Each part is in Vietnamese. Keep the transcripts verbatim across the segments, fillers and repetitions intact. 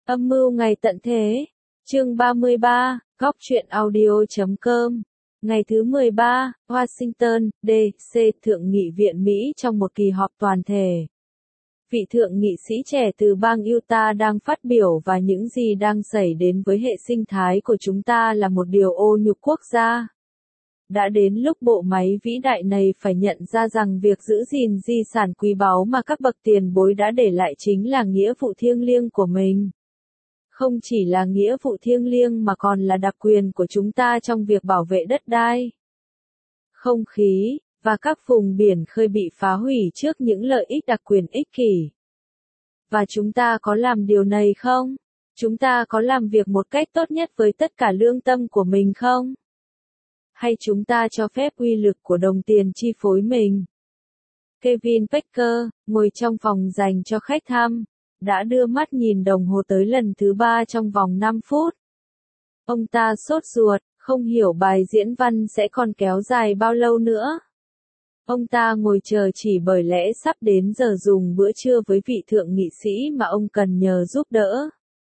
Âm mưu ngày tận thế. Chương ba mươi ba, góc truyện audio chấm com. Ngày thứ mười ba, Washington, D C Thượng nghị viện Mỹ trong một kỳ họp toàn thể. Vị thượng nghị sĩ trẻ từ bang Utah đang phát biểu và những gì đang xảy đến với hệ sinh thái của chúng ta là một điều ô nhục quốc gia. Đã đến lúc bộ máy vĩ đại này phải nhận ra rằng việc giữ gìn di sản quý báu mà các bậc tiền bối đã để lại chính là nghĩa vụ thiêng liêng của mình. Không chỉ là nghĩa vụ thiêng liêng mà còn là đặc quyền của chúng ta trong việc bảo vệ đất đai, không khí, và các vùng biển khơi bị phá hủy trước những lợi ích đặc quyền ích kỷ. Và chúng ta có làm điều này không? Chúng ta có làm việc một cách tốt nhất với tất cả lương tâm của mình không? Hay chúng ta cho phép uy lực của đồng tiền chi phối mình? Kevin Packer, ngồi trong phòng dành cho khách thăm, đã đưa mắt nhìn đồng hồ tới lần thứ ba trong vòng năm phút. Ông ta sốt ruột, không hiểu bài diễn văn sẽ còn kéo dài bao lâu nữa. Ông ta ngồi chờ chỉ bởi lẽ sắp đến giờ dùng bữa trưa với vị thượng nghị sĩ mà ông cần nhờ giúp đỡ.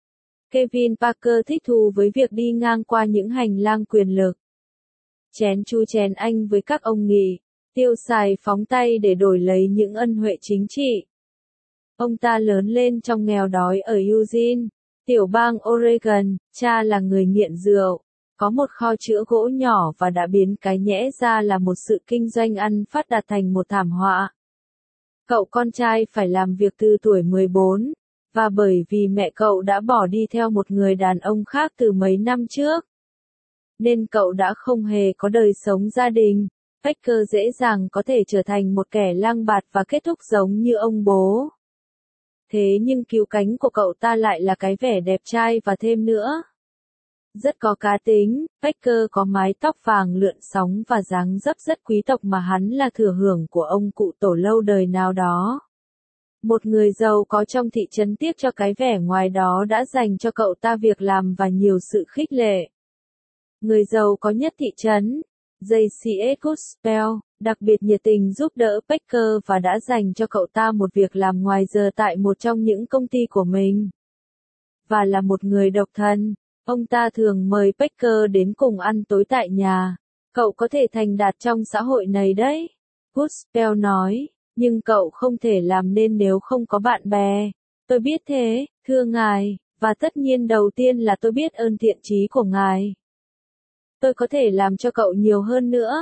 Kevin Packer thích thú với việc đi ngang qua những hành lang quyền lực. Chén chu chén anh với các ông nghị, tiêu xài phóng tay để đổi lấy những ân huệ chính trị. Ông ta lớn lên trong nghèo đói ở Eugene, tiểu bang Oregon, cha là người nghiện rượu, có một kho chứa gỗ nhỏ và đã biến cái nhẽ ra là một sự kinh doanh ăn phát đạt thành một thảm họa. Cậu con trai phải làm việc từ tuổi mười bốn, và bởi vì mẹ cậu đã bỏ đi theo một người đàn ông khác từ mấy năm trước, nên cậu đã không hề có đời sống gia đình. Packer dễ dàng có thể trở thành một kẻ lang bạt và kết thúc giống như ông bố. Thế nhưng cứu cánh của cậu ta lại là cái vẻ đẹp trai và thêm nữa. Rất có cá tính, Packer có mái tóc vàng lượn sóng và dáng dấp rất quý tộc mà hắn là thừa hưởng của ông cụ tổ lâu đời nào đó. Một người giàu có trong thị trấn tiếc cho cái vẻ ngoài đó đã dành cho cậu ta việc làm và nhiều sự khích lệ. Người giàu có nhất thị trấn, J C S Gospel, đặc biệt nhiệt tình giúp đỡ Packer và đã dành cho cậu ta một việc làm ngoài giờ tại một trong những công ty của mình. Và là một người độc thân, ông ta thường mời Packer đến cùng ăn tối tại nhà. Cậu có thể thành đạt trong xã hội này đấy, Gospel nói, nhưng cậu không thể làm nên nếu không có bạn bè. Tôi biết thế, thưa ngài, và tất nhiên đầu tiên là tôi biết ơn thiện chí của ngài. Tôi có thể làm cho cậu nhiều hơn nữa.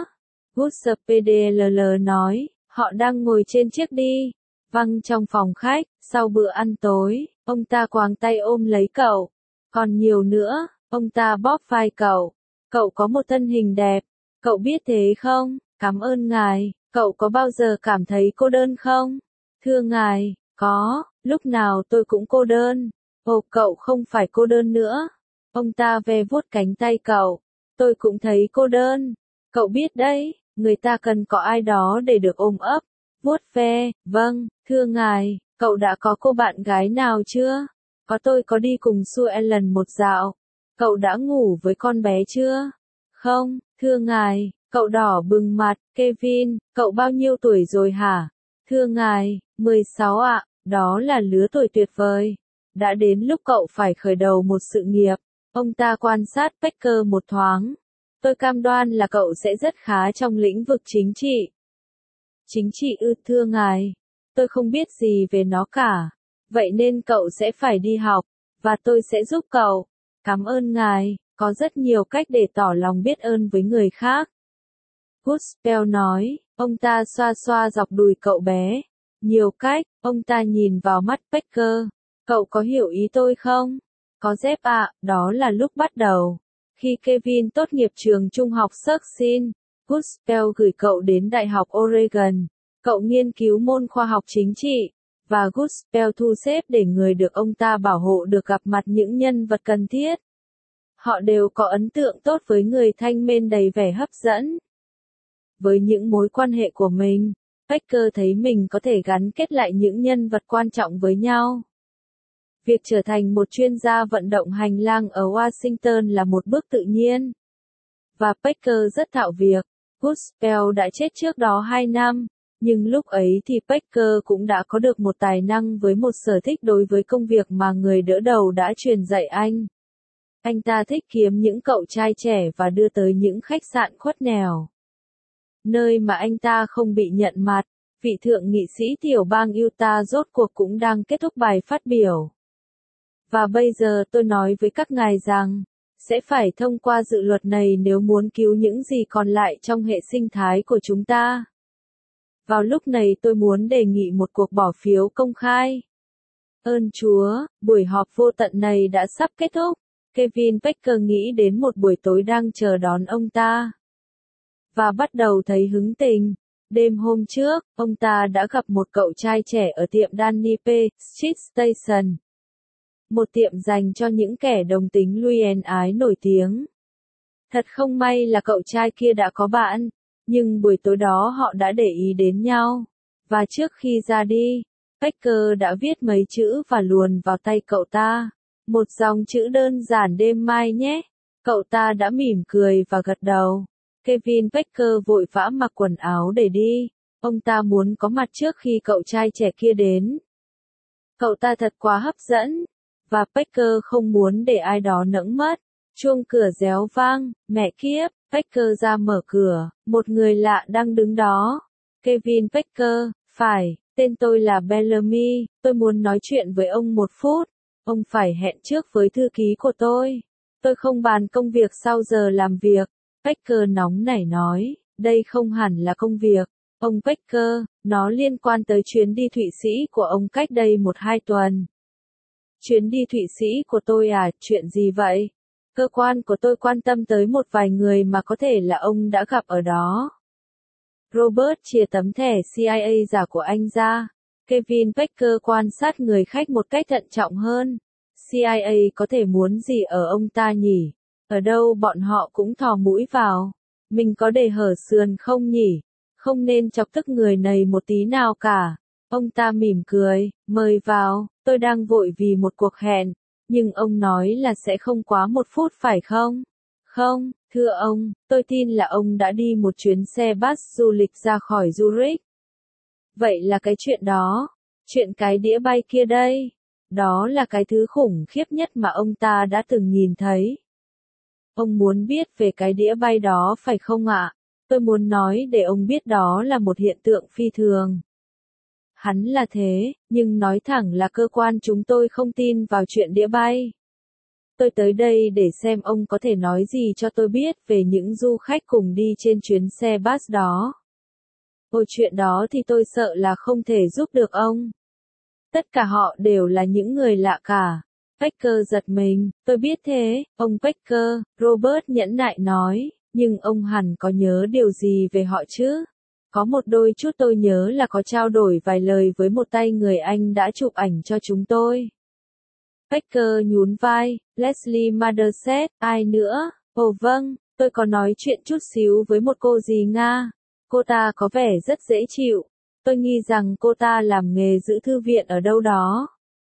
Gospel nói, họ đang ngồi trên chiếc đi. Văng trong phòng khách, sau bữa ăn tối, ông ta quàng tay ôm lấy cậu. Còn nhiều nữa, ông ta bóp vai cậu. Cậu có một thân hình đẹp. Cậu biết thế không? Cảm ơn ngài. Cậu có bao giờ cảm thấy cô đơn không? Thưa ngài, có, lúc nào tôi cũng cô đơn. Ồ, cậu không phải cô đơn nữa. Ông ta ve vuốt cánh tay cậu. Tôi cũng thấy cô đơn. Cậu biết đấy, người ta cần có ai đó để được ôm ấp, vuốt ve. Vâng, thưa ngài, cậu đã có cô bạn gái nào chưa? Có, tôi có đi cùng Sue Ellen một dạo. Cậu đã ngủ với con bé chưa? Không, thưa ngài. Cậu đỏ bừng mặt. Kevin, cậu bao nhiêu tuổi rồi hả? Thưa ngài, mười sáu ạ, đó là lứa tuổi tuyệt vời. Đã đến lúc cậu phải khởi đầu một sự nghiệp. Ông ta quan sát Packer một thoáng. Tôi cam đoan là cậu sẽ rất khá trong lĩnh vực chính trị. Chính trị ư? Thưa ngài, tôi không biết gì về nó cả. Vậy nên cậu sẽ phải đi học, và tôi sẽ giúp cậu. Cảm ơn ngài, có rất nhiều cách để tỏ lòng biết ơn với người khác. Gospel nói, ông ta xoa xoa dọc đùi cậu bé. Nhiều cách, ông ta nhìn vào mắt Packer. Cậu có hiểu ý tôi không? Có dép ạ, đó là lúc bắt đầu. Khi Kevin tốt nghiệp trường trung học Sussex, Gospel gửi cậu đến Đại học Oregon. Cậu nghiên cứu môn khoa học chính trị, và Gospel thu xếp để người được ông ta bảo hộ được gặp mặt những nhân vật cần thiết. Họ đều có ấn tượng tốt với người thanh men đầy vẻ hấp dẫn. Với những mối quan hệ của mình, Packer thấy mình có thể gắn kết lại những nhân vật quan trọng với nhau. Việc trở thành một chuyên gia vận động hành lang ở Washington là một bước tự nhiên. Và Packer rất thạo việc. Gospel đã chết trước đó hai năm, Nhưng lúc ấy thì Parker cũng đã có được một tài năng với một sở thích đối với công việc mà người đỡ đầu đã truyền dạy anh. Anh ta thích kiếm những cậu trai trẻ và đưa tới những khách sạn khuất nẻo, nơi mà anh ta không bị nhận mặt. Vị thượng nghị sĩ tiểu bang Utah rốt cuộc cũng đang kết thúc bài phát biểu. Và bây giờ tôi nói với các ngài rằng, sẽ phải thông qua dự luật này nếu muốn cứu những gì còn lại trong hệ sinh thái của chúng ta. Vào lúc này tôi muốn đề nghị một cuộc bỏ phiếu công khai. Ơn Chúa, buổi họp vô tận này đã sắp kết thúc. Kevin Parker nghĩ đến một buổi tối đang chờ đón ông ta. Và bắt đầu thấy hứng tình. Đêm hôm trước, ông ta đã gặp một cậu trai trẻ ở tiệm Danny P. Street Station. Một tiệm dành cho những kẻ đồng tính lui en ái nổi tiếng. Thật không may là cậu trai kia đã có bạn, nhưng buổi tối đó họ đã để ý đến nhau. Và trước khi ra đi, Parker đã viết mấy chữ và luồn vào tay cậu ta. Một dòng chữ đơn giản đêm mai nhé. Cậu ta đã mỉm cười và gật đầu. Kevin Parker vội vã mặc quần áo để đi. Ông ta muốn có mặt trước khi cậu trai trẻ kia đến. Cậu ta thật quá hấp dẫn. Và Parker không muốn để ai đó nẫng mất. Chuông cửa réo vang, mẹ kiếp, Parker ra mở cửa, một người lạ đang đứng đó. Kevin Parker, phải, tên tôi là Bellamy, tôi muốn nói chuyện với ông một phút. Ông phải hẹn trước với thư ký của tôi. Tôi không bàn công việc sau giờ làm việc. Parker nóng nảy nói, đây không hẳn là công việc. Ông Parker, nó liên quan tới chuyến đi Thụy Sĩ của ông cách đây một hai tuần. Chuyến đi Thụy Sĩ của tôi à, chuyện gì vậy? Cơ quan của tôi quan tâm tới một vài người mà có thể là ông đã gặp ở đó. Robert chìa tấm thẻ C I A giả của anh ra. Kevin Parker quan sát người khách một cách thận trọng hơn. C I A có thể muốn gì ở ông ta nhỉ? Ở đâu bọn họ cũng thò mũi vào. Mình có để hở sườn không nhỉ? Không nên chọc tức người này một tí nào cả. Ông ta mỉm cười, mời vào, tôi đang vội vì một cuộc hẹn. Nhưng ông nói là sẽ không quá một phút phải không? Không, thưa ông, tôi tin là ông đã đi một chuyến xe bus du lịch ra khỏi Zurich. Vậy là cái chuyện đó, chuyện cái đĩa bay kia đây, đó là cái thứ khủng khiếp nhất mà ông ta đã từng nhìn thấy. Ông muốn biết về cái đĩa bay đó phải không ạ? Tôi muốn nói để ông biết đó là một hiện tượng phi thường. Hắn là thế, nhưng nói thẳng là cơ quan chúng tôi không tin vào chuyện đĩa bay. Tôi tới đây để xem ông có thể nói gì cho tôi biết về những du khách cùng đi trên chuyến xe bus đó. Ôi chuyện đó thì tôi sợ là không thể giúp được ông. Tất cả họ đều là những người lạ cả. Parker giật mình, tôi biết thế, ông Parker, Robert nhẫn nại nói, nhưng ông hẳn có nhớ điều gì về họ chứ? Có một đôi chút tôi nhớ là có trao đổi vài lời với một tay người Anh đã chụp ảnh cho chúng tôi. Parker nhún vai, Leslie Motherset, ai nữa? Ồ vâng, tôi có nói chuyện chút xíu với một cô dì Nga. Cô ta có vẻ rất dễ chịu. Tôi nghi rằng cô ta làm nghề giữ thư viện ở đâu đó.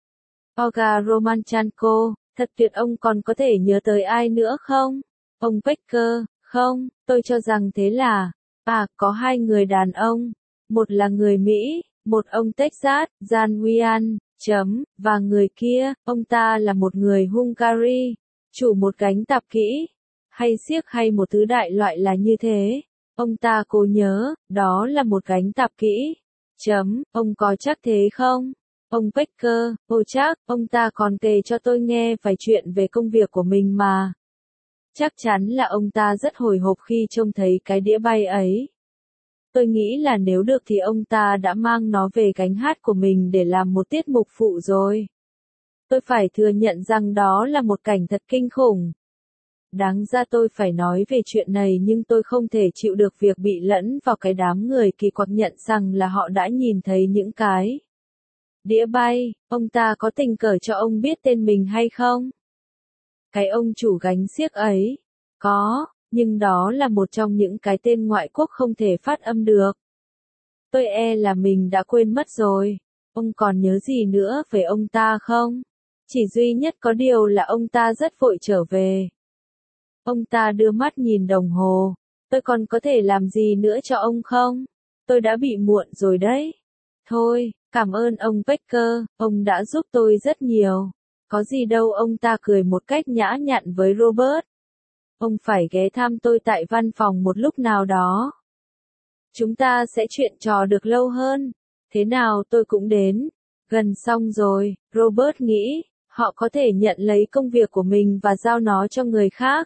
Olga Romanchenko, thật tuyệt, ông còn có thể nhớ tới ai nữa không? Ông Parker, không, tôi cho rằng thế là, à, có hai người đàn ông. Một là người Mỹ, một ông Texas, Jan Wian, chấm, và người kia, ông ta là một người Hungary, chủ một gánh tạp kỹ, hay xiếc hay một thứ đại loại là như thế. Ông ta cố nhớ, đó là một gánh tạp kỹ. Chấm, ông có chắc thế không? Ông Parker, ồ chắc, ông ta còn kể cho tôi nghe vài chuyện về công việc của mình mà. Chắc chắn là ông ta rất hồi hộp khi trông thấy cái đĩa bay ấy. Tôi nghĩ là nếu được thì ông ta đã mang nó về gánh hát của mình để làm một tiết mục phụ rồi. Tôi phải thừa nhận rằng đó là một cảnh thật kinh khủng. Đáng ra tôi phải nói về chuyện này nhưng tôi không thể chịu được việc bị lẫn vào cái đám người kỳ quặc nhận rằng là họ đã nhìn thấy những cái đĩa bay. Ông ta có tình cờ cho ông biết tên mình hay không? Cái ông chủ gánh xiếc ấy. Có, nhưng đó là một trong những cái tên ngoại quốc không thể phát âm được. Tôi e là mình đã quên mất rồi. Ông còn nhớ gì nữa về ông ta không? Chỉ duy nhất có điều là ông ta rất vội trở về. Ông ta đưa mắt nhìn đồng hồ. Tôi còn có thể làm gì nữa cho ông không? tôi đã bị muộn rồi đấy. Thôi, cảm ơn ông Becker, ông đã giúp tôi rất nhiều. Có gì đâu, ông ta cười một cách nhã nhặn với Robert. Ông phải ghé thăm tôi tại văn phòng một lúc nào đó. Chúng ta sẽ chuyện trò được lâu hơn. Thế nào tôi cũng đến. Gần xong rồi, Robert nghĩ, họ có thể nhận lấy công việc của mình và giao nó cho người khác.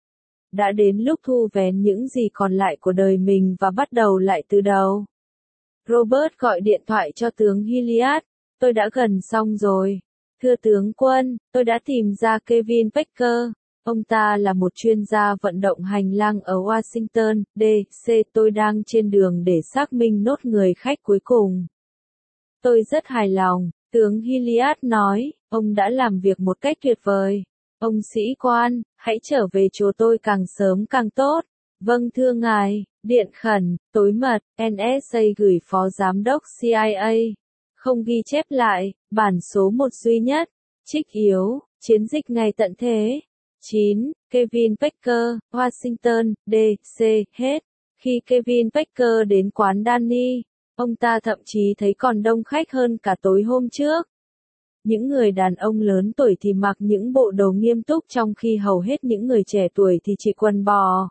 Đã đến lúc thu vén những gì còn lại của đời mình và bắt đầu lại từ đầu. Robert gọi điện thoại cho tướng Hilliard. Tôi đã gần xong rồi. Thưa tướng quân, tôi đã tìm ra Kevin Becker. Ông ta là một chuyên gia vận động hành lang ở Washington, đê xê. Tôi đang trên đường để xác minh nốt người khách cuối cùng. Tôi rất hài lòng, tướng Hilliard nói, ông đã làm việc một cách tuyệt vời. Ông sĩ quan, hãy trở về chỗ tôi càng sớm càng tốt. Vâng thưa ngài, điện khẩn, tối mật, en ét a gửi phó giám đốc xê i a. Không ghi chép lại, bản số một duy nhất. Trích yếu, chiến dịch ngày tận thế. chín. Kevin Becker, Washington, đê xê. Hết. Khi Kevin Becker đến quán Danny, ông ta thậm chí thấy còn đông khách hơn cả tối hôm trước. Những người đàn ông lớn tuổi thì mặc những bộ đồ nghiêm túc, trong khi hầu hết những người trẻ tuổi thì chỉ quần bò,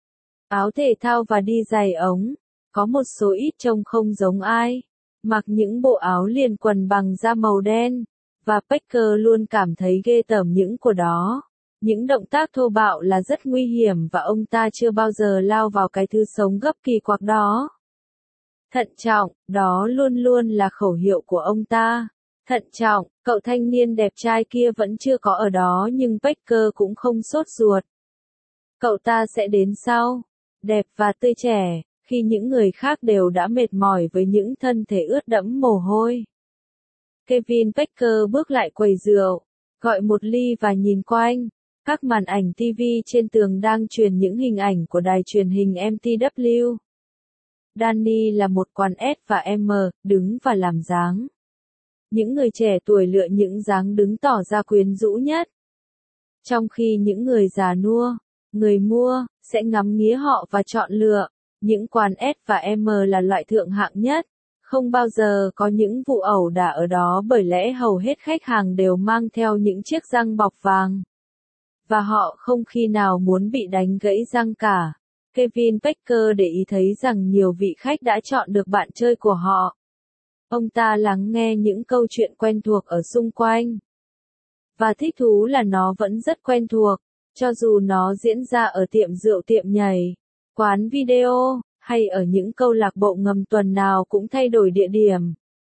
áo thể thao và đi giày ống. Có một số ít trông không giống ai, mặc những bộ áo liền quần bằng da màu đen, và Becker luôn cảm thấy ghê tởm những của đó. Những động tác thô bạo là rất nguy hiểm và ông ta chưa bao giờ lao vào cái thứ sống gấp kỳ quặc đó. Thận trọng, đó luôn luôn là khẩu hiệu của ông ta. Thận trọng, cậu thanh niên đẹp trai kia vẫn chưa có ở đó nhưng Becker cũng không sốt ruột. Cậu ta sẽ đến sau, đẹp và tươi trẻ, khi những người khác đều đã mệt mỏi với những thân thể ướt đẫm mồ hôi. Kevin Becker bước lại quầy rượu, gọi một ly và nhìn quanh. Các màn ảnh ti vi trên tường đang truyền những hình ảnh của đài truyền hình em tê vê. Danny là một quán S và M, đứng và làm dáng. Những người trẻ tuổi lựa những dáng đứng tỏ ra quyến rũ nhất. Trong khi những người già nua, người mua, sẽ ngắm nghía họ và chọn lựa. Những quán S và M là loại thượng hạng nhất. Không bao giờ có những vụ ẩu đả ở đó bởi lẽ hầu hết khách hàng đều mang theo những chiếc răng bọc vàng. Và họ không khi nào muốn bị đánh gãy răng cả. Kevin Becker để ý thấy rằng nhiều vị khách đã chọn được bạn chơi của họ. Ông ta lắng nghe những câu chuyện quen thuộc ở xung quanh. Và thích thú là nó vẫn rất quen thuộc, cho dù nó diễn ra ở tiệm rượu, tiệm nhảy, quán video, hay ở những câu lạc bộ ngầm tuần nào cũng thay đổi địa điểm.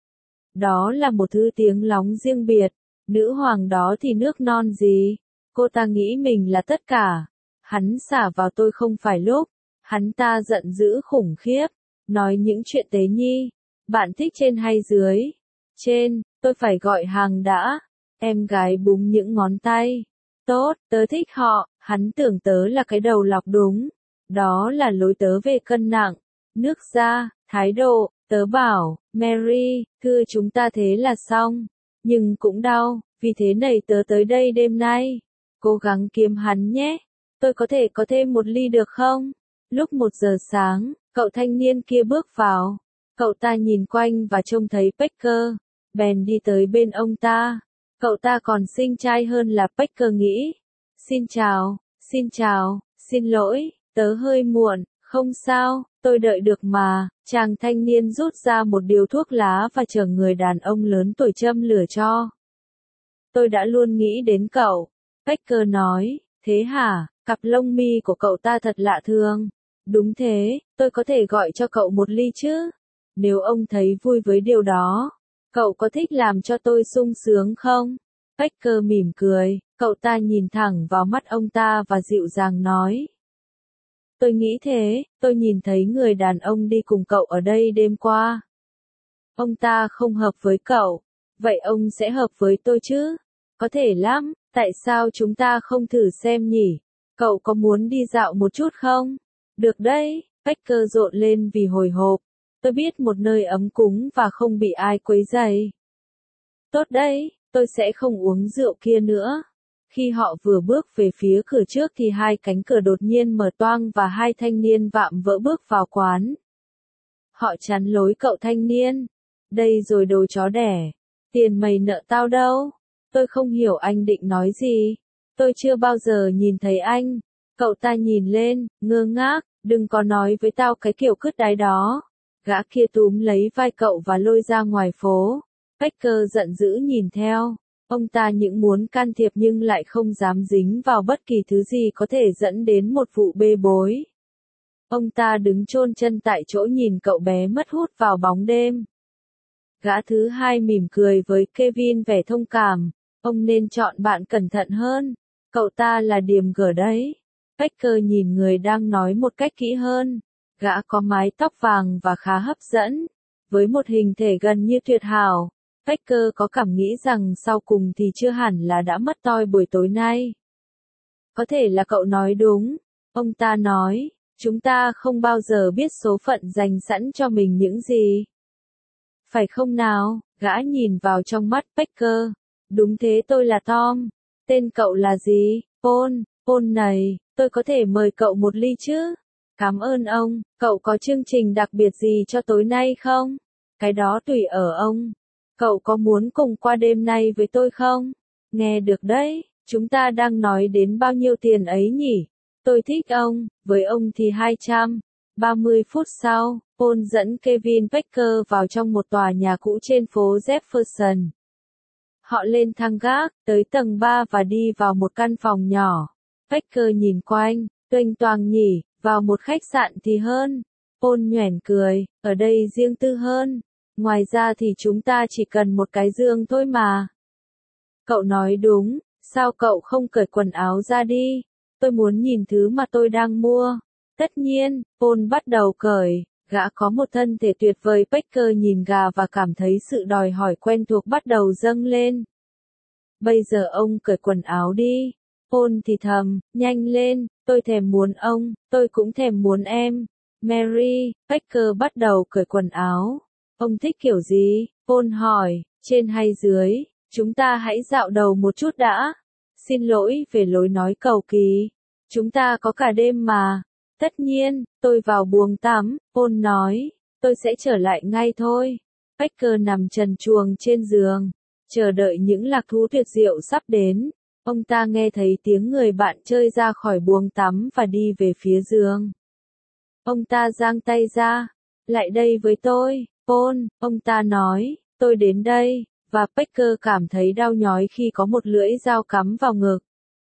Đó là một thứ tiếng lóng riêng biệt. Nữ hoàng đó thì nước non gì? Cô ta nghĩ mình là tất cả. Hắn xả vào tôi không phải lúc. Hắn ta giận dữ khủng khiếp. Nói những chuyện tế nhi. Bạn thích trên hay dưới? Trên, tôi phải gọi hàng đã. Em gái búng những ngón tay. Tốt, tớ thích họ. Hắn tưởng tớ là cái đầu lọc đúng. Đó là lối tớ về cân nặng. Nước da, thái độ. Tớ bảo, Mary, thưa chúng ta thế là xong. Nhưng cũng đau, vì thế này tớ tới đây đêm nay. Cố gắng kiếm hắn nhé. Tôi có thể có thêm một ly được không? Lúc một giờ sáng, cậu thanh niên kia bước vào. Cậu ta nhìn quanh và trông thấy Becker. Bèn đi tới bên ông ta. Cậu ta còn xinh trai hơn là Becker nghĩ. Xin chào, xin chào, xin lỗi, tớ hơi muộn, không sao, tôi đợi được mà. Chàng thanh niên rút ra một điếu thuốc lá và chờ người đàn ông lớn tuổi châm lửa cho. Tôi đã luôn nghĩ đến cậu. Becker nói, thế hả, cặp lông mi của cậu ta thật lạ thường. Đúng thế, tôi có thể gọi cho cậu một ly chứ? Nếu ông thấy vui với điều đó, cậu có thích làm cho tôi sung sướng không? Becker mỉm cười, cậu ta nhìn thẳng vào mắt ông ta và dịu dàng nói. Tôi nghĩ thế, tôi nhìn thấy người đàn ông đi cùng cậu ở đây đêm qua. Ông ta không hợp với cậu, vậy ông sẽ hợp với tôi chứ? Có thể lắm, tại sao chúng ta không thử xem nhỉ? Cậu có muốn đi dạo một chút không? Được đấy, Becker rộn lên vì hồi hộp. Tôi biết một nơi ấm cúng và không bị ai quấy rầy. Tốt đấy, tôi sẽ không uống rượu kia nữa. Khi họ vừa bước về phía cửa trước thì hai cánh cửa đột nhiên mở toang và hai thanh niên vạm vỡ bước vào quán. Họ chắn lối cậu thanh niên. Đây rồi đồ chó đẻ. Tiền mày nợ tao đâu? Tôi không hiểu anh định nói gì. Tôi chưa bao giờ nhìn thấy anh. Cậu ta nhìn lên, ngơ ngác, đừng có nói với tao cái kiểu cứt đáy đó. Gã kia túm lấy vai cậu và lôi ra ngoài phố. Becker giận dữ nhìn theo. Ông ta những muốn can thiệp nhưng lại không dám dính vào bất kỳ thứ gì có thể dẫn đến một vụ bê bối. Ông ta đứng chôn chân tại chỗ nhìn cậu bé mất hút vào bóng đêm. Gã thứ hai mỉm cười với Kevin vẻ thông cảm. Ông nên chọn bạn cẩn thận hơn. Cậu ta là điềm gở đấy. Becker nhìn người đang nói một cách kỹ hơn. Gã có mái tóc vàng và khá hấp dẫn. Với một hình thể gần như tuyệt hảo, Becker có cảm nghĩ rằng sau cùng thì chưa hẳn là đã mất toi buổi tối nay. Có thể là cậu nói đúng. Ông ta nói, chúng ta không bao giờ biết số phận dành sẵn cho mình những gì. Phải không nào? Gã nhìn vào trong mắt Becker. Đúng thế, tôi là Tom. Tên cậu là gì? Paul. Paul này, tôi có thể mời cậu một ly chứ? Cảm ơn ông. Cậu có chương trình đặc biệt gì cho tối nay không? Cái đó tùy ở ông. Cậu có muốn cùng qua đêm nay với tôi không? Nghe được đấy, chúng ta đang nói đến bao nhiêu tiền ấy nhỉ? Tôi thích ông, với ông thì hai trăm. ba mươi phút sau, Paul dẫn Kevin Becker vào trong một tòa nhà cũ trên phố Jefferson. Họ lên thang gác, tới tầng ba và đi vào một căn phòng nhỏ. Becker nhìn quanh, tuênh toàng nhỉ, vào một khách sạn thì hơn. Paul nhoẻn cười, ở đây riêng tư hơn. Ngoài ra thì chúng ta chỉ cần một cái giường thôi mà. Cậu nói đúng, sao cậu không cởi quần áo ra đi? Tôi muốn nhìn thứ mà tôi đang mua. Tất nhiên, Paul bắt đầu cởi. Gã có một thân thể tuyệt vời. Becker nhìn gà và cảm thấy sự đòi hỏi quen thuộc bắt đầu dâng lên. Bây giờ ông cởi quần áo đi. Paul thì thầm, nhanh lên, tôi thèm muốn ông, tôi cũng thèm muốn em. Mary, Becker bắt đầu cởi quần áo. Ông thích kiểu gì? Paul hỏi, trên hay dưới? Chúng ta hãy dạo đầu một chút đã. Xin lỗi về lối nói cầu kỳ. Chúng ta có cả đêm mà. Tất nhiên, tôi vào buồng tắm, Paul nói. Tôi sẽ trở lại ngay thôi. Becker nằm trần truồng trên giường, chờ đợi những lạc thú tuyệt diệu sắp đến. Ông ta nghe thấy tiếng người bạn chơi ra khỏi buồng tắm và đi về phía giường. Ông ta giang tay ra. Lại đây với tôi, Paul, ông ta nói, tôi đến đây, và Becker cảm thấy đau nhói khi có một lưỡi dao cắm vào ngực.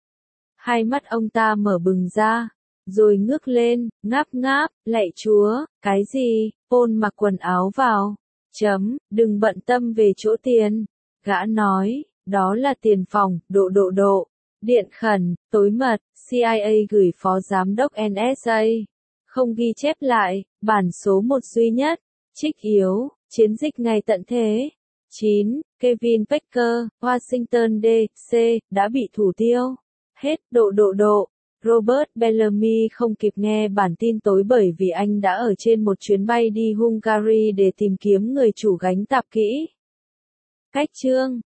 Hai mắt ông ta mở bừng ra, rồi ngước lên, ngáp ngáp, lạy Chúa, cái gì? Paul mặc quần áo vào. Chấm, đừng bận tâm về chỗ tiền. Gã nói, đó là tiền phòng, độ độ độ. Điện khẩn, tối mật, C I A gửi phó giám đốc N S A. Không ghi chép lại, bản số một duy nhất. Trích yếu, chiến dịch ngày tận thế. chín. Kevin Becker, Washington D C, đã bị thủ tiêu. Hết, độ độ độ. Robert Bellamy không kịp nghe bản tin tối bởi vì anh đã ở trên một chuyến bay đi Hungary để tìm kiếm người chủ gánh tạp kỹ. Cách chương